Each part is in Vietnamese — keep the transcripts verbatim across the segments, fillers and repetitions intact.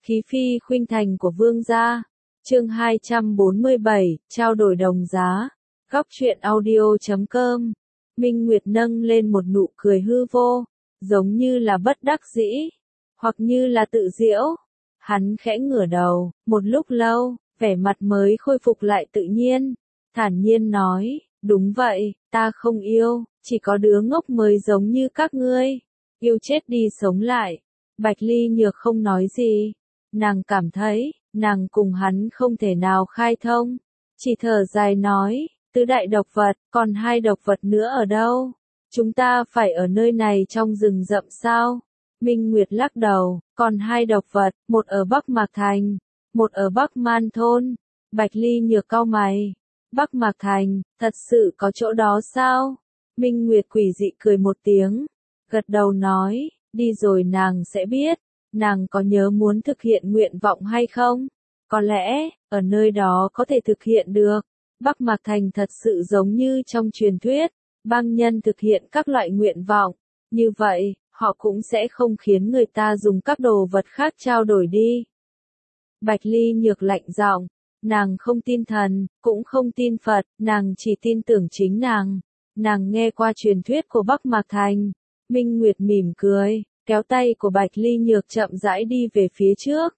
Khí phi khuynh thành của vương gia. Chương hai trăm bốn mươi bảy, trao đổi đồng giá. Góc truyện audio chấm com. Minh Nguyệt nâng lên một nụ cười hư vô, giống như là bất đắc dĩ, hoặc như là tự giễu. Hắn khẽ ngửa đầu, một lúc lâu, vẻ mặt mới khôi phục lại tự nhiên, thản nhiên nói, đúng vậy, ta không yêu, chỉ có đứa ngốc mới giống như các ngươi, yêu chết đi sống lại. Bạch Ly Nhược không nói gì, nàng cảm thấy, nàng cùng hắn không thể nào khai thông, chỉ thở dài nói, tứ đại độc vật, còn hai độc vật nữa ở đâu? Chúng ta phải ở nơi này trong rừng rậm sao? Minh Nguyệt lắc đầu, còn hai độc vật, một ở Bắc Mạc Thành, một ở Bắc Man Thôn. Bạch Ly Nhược cau mày, Bắc Mạc Thành, thật sự có chỗ đó sao? Minh Nguyệt quỷ dị cười một tiếng, gật đầu nói, đi rồi nàng sẽ biết, nàng có nhớ muốn thực hiện nguyện vọng hay không? Có lẽ, ở nơi đó có thể thực hiện được. Bắc Mạc Thành thật sự giống như trong truyền thuyết, bang nhân thực hiện các loại nguyện vọng, như vậy, họ cũng sẽ không khiến người ta dùng các đồ vật khác trao đổi đi. Bạch Ly Nhược lạnh giọng, nàng không tin thần, cũng không tin Phật, nàng chỉ tin tưởng chính nàng. Nàng nghe qua truyền thuyết của Bắc Mạc Thành. Minh Nguyệt mỉm cười, kéo tay của Bạch Ly Nhược chậm rãi đi về phía trước.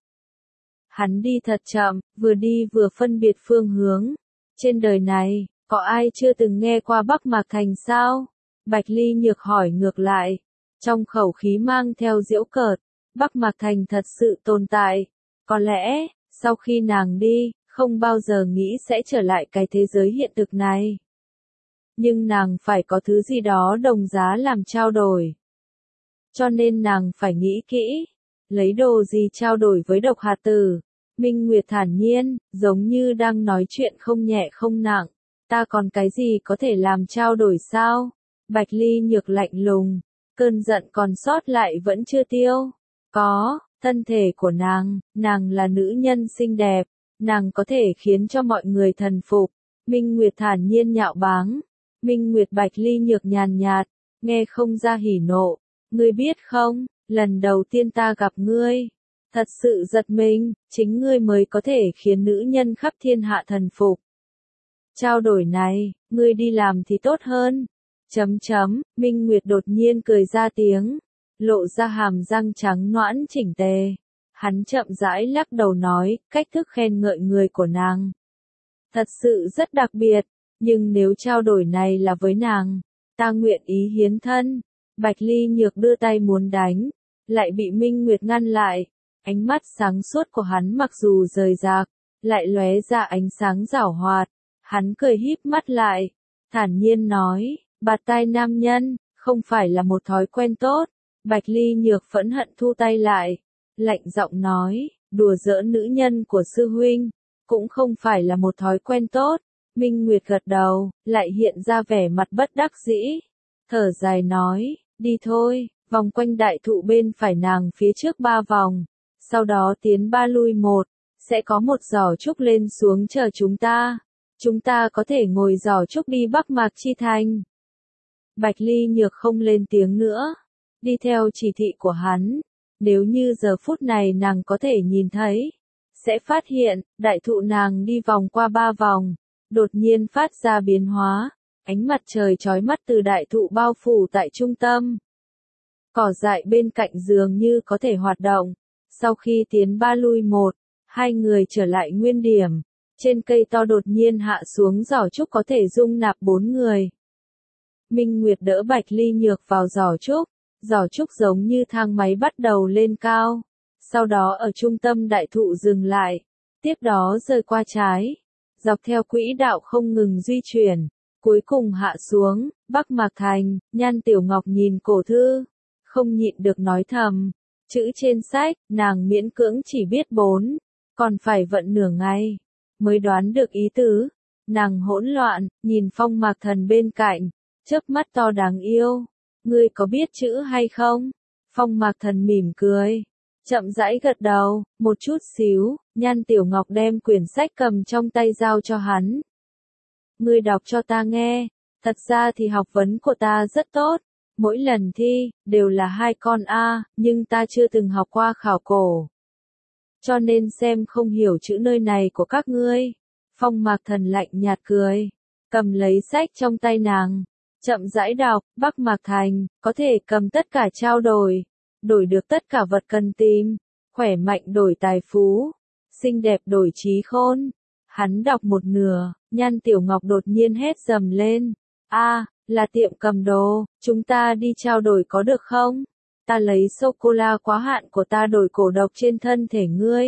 Hắn đi thật chậm, vừa đi vừa phân biệt phương hướng. Trên đời này, có ai chưa từng nghe qua Bắc Mạc Thành sao? Bạch Ly Nhược hỏi ngược lại, trong khẩu khí mang theo giễu cợt, Bắc Mạc Thành thật sự tồn tại. Có lẽ, sau khi nàng đi, không bao giờ nghĩ sẽ trở lại cái thế giới hiện thực này. Nhưng nàng phải có thứ gì đó đồng giá làm trao đổi. Cho nên nàng phải nghĩ kỹ, lấy đồ gì trao đổi với độc hạt tử. Minh Nguyệt thản nhiên, giống như đang nói chuyện không nhẹ không nặng. Ta còn cái gì có thể làm trao đổi sao? Bạch Ly Nhược lạnh lùng, cơn giận còn sót lại vẫn chưa tiêu. Có, thân thể của nàng, nàng là nữ nhân xinh đẹp, nàng có thể khiến cho mọi người thần phục. Minh Nguyệt thản nhiên nhạo báng. Minh Nguyệt Bạch Ly Nhược nhàn nhạt, nghe không ra hỉ nộ. Ngươi biết không, lần đầu tiên ta gặp ngươi, thật sự giật mình, chính ngươi mới có thể khiến nữ nhân khắp thiên hạ thần phục. Trao đổi này, ngươi đi làm thì tốt hơn. Chấm chấm, Minh Nguyệt đột nhiên cười ra tiếng, lộ ra hàm răng trắng nõn chỉnh tề. Hắn chậm rãi lắc đầu nói, cách thức khen ngợi người của nàng thật sự rất đặc biệt, nhưng nếu trao đổi này là với nàng, ta nguyện ý hiến thân. Bạch Ly Nhược đưa tay muốn đánh, lại bị Minh Nguyệt ngăn lại. Ánh mắt sáng suốt của hắn mặc dù rời rạc, lại lóe ra ánh sáng giảo hoạt. Hắn cười híp mắt lại, thản nhiên nói, bạt tai nam nhân, không phải là một thói quen tốt. Bạch Ly Nhược phẫn hận thu tay lại, lạnh giọng nói, đùa giỡn nữ nhân của sư huynh, cũng không phải là một thói quen tốt. Minh Nguyệt gật đầu, lại hiện ra vẻ mặt bất đắc dĩ, thở dài nói, đi thôi, vòng quanh đại thụ bên phải nàng phía trước ba vòng, sau đó tiến ba lui một, sẽ có một giỏ trúc lên xuống chờ chúng ta. Chúng ta có thể ngồi giỏ trúc đi Bắc Mạc Chi Thành. Bạch Ly Nhược không lên tiếng nữa, đi theo chỉ thị của hắn. Nếu như giờ phút này nàng có thể nhìn thấy, sẽ phát hiện, đại thụ nàng đi vòng qua ba vòng, đột nhiên phát ra biến hóa. Ánh mặt trời chói mắt từ đại thụ bao phủ tại trung tâm. Cỏ dại bên cạnh dường như có thể hoạt động. Sau khi tiến ba lui một, hai người trở lại nguyên điểm. Trên cây to đột nhiên hạ xuống giỏ trúc có thể dung nạp bốn người. Minh Nguyệt đỡ Bạch Ly Nhược vào giỏ trúc. Giỏ trúc giống như thang máy bắt đầu lên cao. Sau đó ở trung tâm đại thụ dừng lại. Tiếp đó rơi qua trái. Dọc theo quỹ đạo không ngừng di chuyển. Cuối cùng hạ xuống, Bắc Mạc Thành. Nhan Tiểu Ngọc nhìn cổ thư, không nhịn được nói thầm. Chữ trên sách, nàng miễn cưỡng chỉ biết bốn, còn phải vận nửa ngày, mới đoán được ý tứ. Nàng hỗn loạn, nhìn Phong Mạc Thần bên cạnh, chớp mắt to đáng yêu. Ngươi có biết chữ hay không? Phong Mạc Thần mỉm cười, chậm rãi gật đầu, một chút xíu. Nhan Tiểu Ngọc đem quyển sách cầm trong tay giao cho hắn. Ngươi đọc cho ta nghe, thật ra thì học vấn của ta rất tốt, mỗi lần thi, đều là hai con A, nhưng ta chưa từng học qua khảo cổ. cho nên xem không hiểu chữ nơi này của các ngươi. Phong Mạc Thần lạnh nhạt cười, cầm lấy sách trong tay nàng, chậm rãi đọc, Bắc Mạc Thành, có thể cầm tất cả trao đổi, đổi được tất cả vật cần tìm, khỏe mạnh đổi tài phú, xinh đẹp đổi trí khôn. Hắn đọc một nửa, Nhan Tiểu Ngọc đột nhiên hét dầm lên, a, là tiệm cầm đồ, chúng ta đi trao đổi có được không? Ta lấy sô-cô-la quá hạn của ta đổi cổ độc trên thân thể ngươi.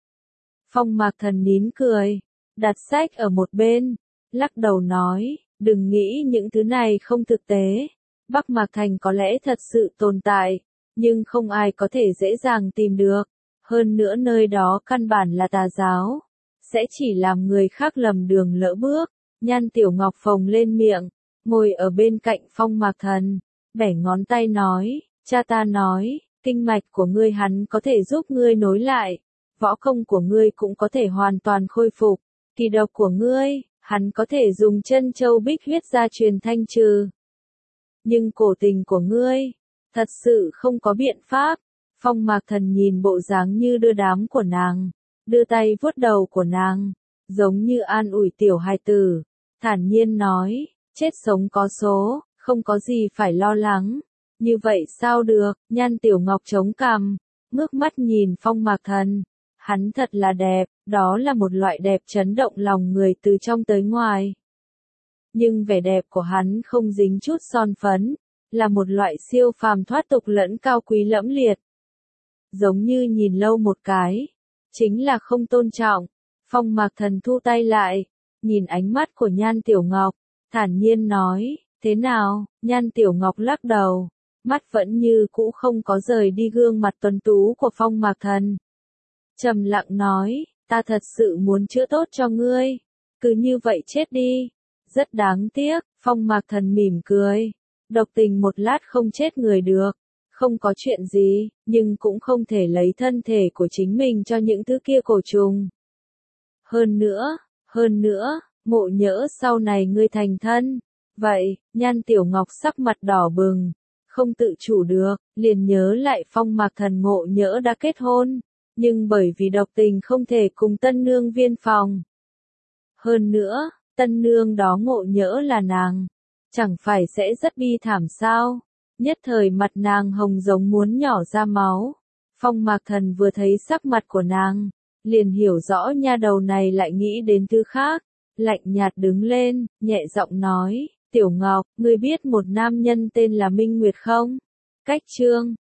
Phong Mạc Thần nín cười, đặt sách ở một bên, lắc đầu nói, đừng nghĩ những thứ này không thực tế. Bắc Mạc Thành có lẽ thật sự tồn tại, nhưng không ai có thể dễ dàng tìm được. Hơn nữa nơi đó căn bản là tà giáo, sẽ chỉ làm người khác lầm đường lỡ bước. Nhan Tiểu Ngọc phồng lên miệng, ngồi ở bên cạnh Phong Mạc Thần, bẻ ngón tay nói, cha ta nói, kinh mạch của ngươi hắn có thể giúp ngươi nối lại, võ công của ngươi cũng có thể hoàn toàn khôi phục, kỳ độc của ngươi, hắn có thể dùng chân châu bích huyết gia truyền thanh trừ. Nhưng cổ tình của ngươi, thật sự không có biện pháp. Phong Mạc Thần nhìn bộ dáng như đưa đám của nàng, đưa tay vuốt đầu của nàng, giống như an ủi tiểu hài tử, thản nhiên nói, chết sống có số, không có gì phải lo lắng. Như vậy sao được? Nhan Tiểu Ngọc chống cằm, ngước mắt nhìn Phong Mạc Thần, hắn thật là đẹp, đó là một loại đẹp chấn động lòng người từ trong tới ngoài. Nhưng vẻ đẹp của hắn không dính chút son phấn, là một loại siêu phàm thoát tục lẫn cao quý lẫm liệt. Giống như nhìn lâu một cái, chính là không tôn trọng. Phong Mạc Thần thu tay lại, nhìn ánh mắt của Nhan Tiểu Ngọc, thản nhiên nói, thế nào? Nhan Tiểu Ngọc lắc đầu, mắt vẫn như cũ không có rời đi gương mặt tuấn tú của Phong Mạc Thần. Trầm lặng nói, ta thật sự muốn chữa tốt cho ngươi, cứ như vậy chết đi. Rất đáng tiếc, Phong Mạc Thần mỉm cười, độc tình một lát không chết người được, không có chuyện gì, nhưng cũng không thể lấy thân thể của chính mình cho những thứ kia cổ trùng. Hơn nữa, hơn nữa, Ngộ Nhỡ sau này ngươi thành thân. Vậy, Nhan Tiểu Ngọc sắc mặt đỏ bừng, không tự chủ được, liền nhớ lại Phong Mạc Thần Ngộ Nhỡ đã kết hôn, nhưng bởi vì độc tình không thể cùng tân nương viên phòng. Hơn nữa, tân nương đó Ngộ Nhỡ là nàng, chẳng phải sẽ rất bi thảm sao? Nhất thời mặt nàng hồng giống muốn nhỏ ra máu. Phong Mạc Thần vừa thấy sắc mặt của nàng, liền hiểu rõ nha đầu này lại nghĩ đến thứ khác, lạnh nhạt đứng lên, nhẹ giọng nói, Tiểu Ngọc, ngươi biết một nam nhân tên là Minh Nguyệt không? Cách chương